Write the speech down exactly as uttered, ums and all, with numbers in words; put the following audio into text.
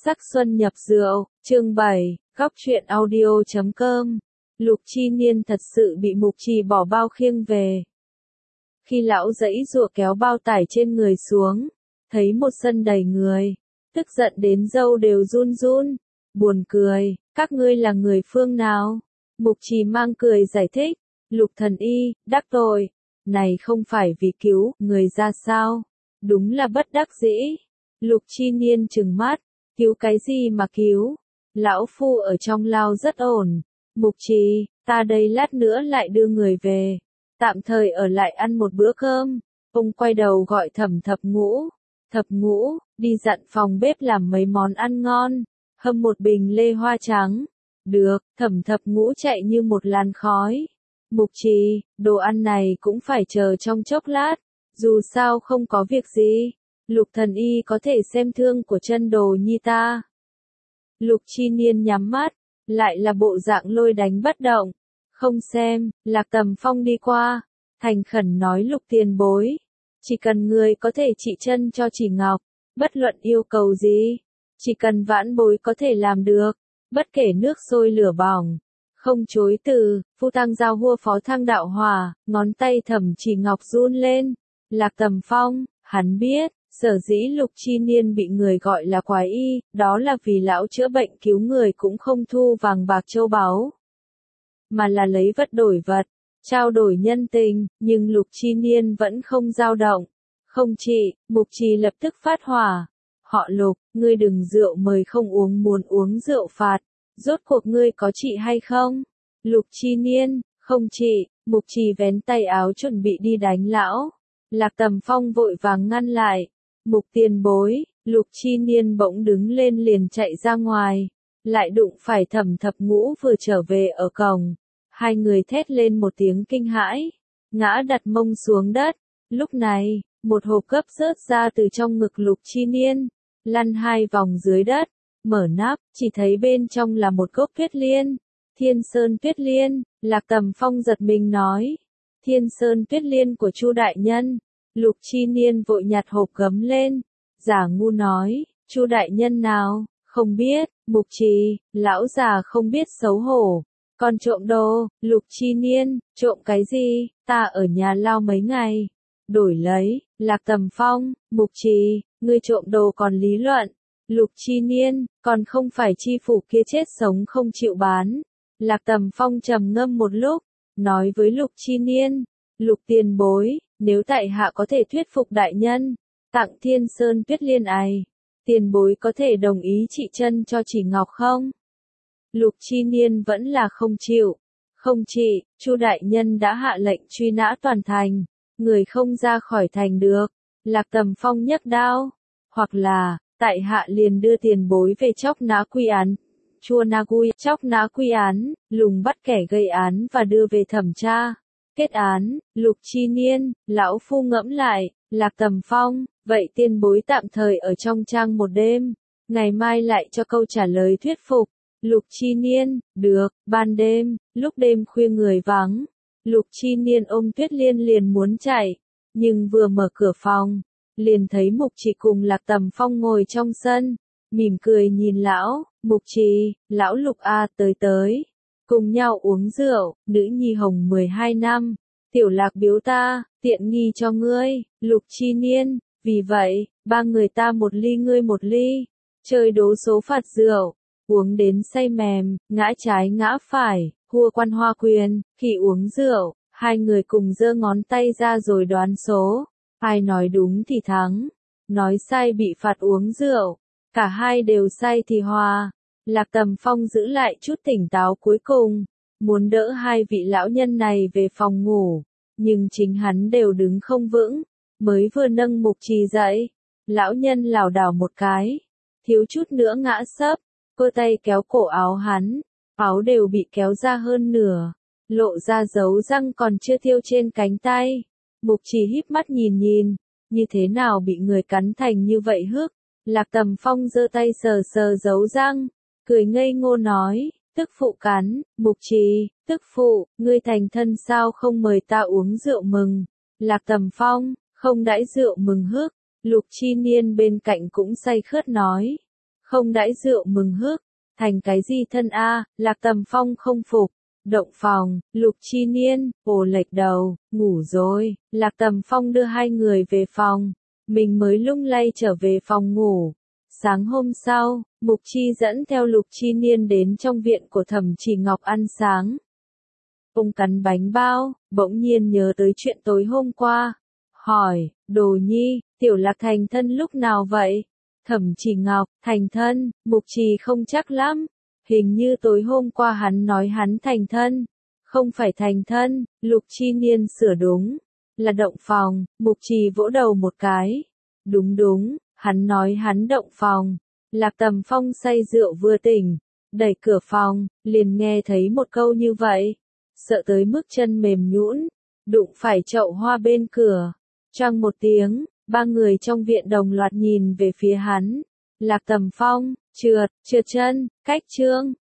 Sắc xuân nhập rượu, chương bảy, góc truyện audio chấm com. Lục Chi Niên thật sự bị Mục Trì bỏ bao khiêng về. Khi lão giãy giụa kéo bao tải trên người xuống, thấy một sân đầy người, tức giận đến râu đều run run, buồn cười, các ngươi là người phương nào? Mục Trì mang cười giải thích, Lục thần y, đắc tội, này không phải vì cứu người ra sao? Đúng là bất đắc dĩ. Lục Chi Niên trừng mắt, cứu cái gì mà cứu? Lão phu ở trong lao rất ổn. Mục Trì, ta đây lát nữa lại đưa người về. Tạm thời ở lại ăn một bữa cơm. Ông quay đầu gọi Thẩm Thập Ngũ. Thập Ngũ, đi dặn phòng bếp làm mấy món ăn ngon. Hâm một bình lê hoa trắng. Được, Thẩm Thập Ngũ chạy như một làn khói. Mục Trì, đồ ăn này cũng phải chờ trong chốc lát. Dù sao không có việc gì. Lục thần y có thể xem thương của chân đồ nhi ta. Lục Chi Niên nhắm mắt, lại là bộ dạng lôi đánh bất động. Không xem, Lạc Tầm Phong đi qua, thành khẩn nói Lục tiền bối. Chỉ cần người có thể trị chân cho Chỉ Ngọc, bất luận yêu cầu gì, chỉ cần vãn bối có thể làm được, bất kể nước sôi lửa bỏng. Không chối từ, Phu Tăng giao hua phó thăng đạo hòa, ngón tay Thẩm Chỉ Ngọc run lên. Lạc Tầm Phong, hắn biết. Sở dĩ Lục Chi Niên bị người gọi là quái y, đó là vì lão chữa bệnh cứu người cũng không thu vàng bạc châu báu, mà là lấy vật đổi vật, trao đổi nhân tình, nhưng Lục Chi Niên vẫn không dao động. Không trị, Mục Trì lập tức phát hỏa. Họ Lục, ngươi đừng rượu mời không uống muốn uống rượu phạt, rốt cuộc ngươi có trị hay không? Lục Chi Niên, không trị, Mục Trì vén tay áo chuẩn bị đi đánh lão. Lạc Tầm Phong vội vàng ngăn lại. Mục tiền bối, Lục Chi Niên bỗng đứng lên liền chạy ra ngoài, lại đụng phải Thẩm Thập Ngũ vừa trở về ở cổng. Hai người thét lên một tiếng kinh hãi, ngã đặt mông xuống đất. Lúc này, một hộp gấp rớt ra từ trong ngực Lục Chi Niên, lăn hai vòng dưới đất, mở nắp, chỉ thấy bên trong là một gốc tuyết liên. Thiên Sơn Tuyết Liên, Lạc Tầm Phong giật mình nói, Thiên Sơn Tuyết Liên của Chu đại nhân. Lục Chi Niên vội nhặt hộp gấm lên, giả ngu nói, Chu đại nhân nào, không biết. Mục Trì, lão già không biết xấu hổ, còn trộm đồ. Lục Chi Niên, trộm cái gì, ta ở nhà lao mấy ngày, đổi lấy. Lạc Tầm Phong, Mục Trì, ngươi trộm đồ còn lý luận. Lục Chi Niên, còn không phải chi phủ kia chết sống không chịu bán. Lạc Tầm Phong trầm ngâm một lúc, nói với Lục Chi Niên, Lục tiền bối, nếu tại hạ có thể thuyết phục đại nhân, tặng Thiên Sơn Tuyết Liên ấy, tiền bối có thể đồng ý trị chân cho Chỉ Ngọc không? Lục Chi Niên vẫn là không chịu. Không trị, Chu đại nhân đã hạ lệnh truy nã toàn thành, người không ra khỏi thành được. Lạc Tầm Phong nhấc đao, hoặc là, tại hạ liền đưa tiền bối về chóc nã quy án. Chua Nagui, chóc nã quy án, lùng bắt kẻ gây án và đưa về thẩm tra. Kết án. Lục Chi Niên, lão phu ngẫm lại. Lạc Tầm Phong, vậy tiền bối tạm thời ở trong trang một đêm, ngày mai lại cho câu trả lời thuyết phục. Lục Chi Niên, được. Ban đêm, lúc đêm khuya người vắng, Lục Chi Niên ôm Tuyết Liên liền muốn chạy, nhưng vừa mở cửa phòng, liền thấy Mục Trì cùng Lạc Tầm Phong ngồi trong sân, mỉm cười nhìn lão. Mục Trì, lão Lục a, tới tới. Cùng nhau uống rượu, nữ nhi hồng mười hai năm, tiểu Lạc biếu ta, tiện nghi cho ngươi. Lục Chi Niên, vì vậy, ba người ta một ly ngươi một ly, chơi đố số phạt rượu, uống đến say mềm, ngã trái ngã phải, hua quan hoa quyền. Khi uống rượu, hai người cùng giơ ngón tay ra rồi đoán số, ai nói đúng thì thắng, nói sai bị phạt uống rượu, cả hai đều say thì hòa. Lạc Tầm Phong giữ lại chút tỉnh táo cuối cùng, muốn đỡ hai vị lão nhân này về phòng ngủ, nhưng chính hắn đều đứng không vững, mới vừa nâng Mục Trì dậy, lão nhân lảo đảo một cái, thiếu chút nữa ngã sấp, cơ tay kéo cổ áo hắn, áo đều bị kéo ra hơn nửa, lộ ra dấu răng còn chưa tiêu trên cánh tay. Mục Trì híp mắt nhìn nhìn, như thế nào bị người cắn thành như vậy hức. Lạc Tầm Phong giơ tay sờ sờ dấu răng, cười ngây ngô nói, tức phụ cắn. Mục Trì, tức phụ, ngươi thành thân sao không mời ta uống rượu mừng? Lạc Tầm Phong, không đãi rượu mừng hức. Lục Chi Niên bên cạnh cũng say khướt nói, không đãi rượu mừng hức, thành cái gì thân a, Lạc Tầm Phong không phục. Động phòng, Lục Chi Niên, ồ lệch đầu, ngủ rồi, Lạc Tầm Phong đưa hai người về phòng, mình mới lung lay trở về phòng ngủ. Sáng hôm sau, Mục Chi dẫn theo Lục Chi Niên đến trong viện của Thẩm Chỉ Ngọc ăn sáng. Ông cắn bánh bao, bỗng nhiên nhớ tới chuyện tối hôm qua. Hỏi, Đồ Nhi, Tiểu Lạc thành thân lúc nào vậy? Thẩm Chỉ Ngọc, thành thân, Mục Chi không chắc lắm. Hình như tối hôm qua hắn nói hắn thành thân. Không phải thành thân, Lục Chi Niên sửa đúng. Là động phòng, Mục Chi vỗ đầu một cái. Đúng đúng, hắn nói hắn động phòng. Lạc Tầm Phong say rượu vừa tỉnh, đẩy cửa phòng, liền nghe thấy một câu như vậy. Sợ tới mức chân mềm nhũn, đụng phải chậu hoa bên cửa. Choang một tiếng, ba người trong viện đồng loạt nhìn về phía hắn. Lạc Tầm Phong, trượt, trượt chân, cách chương.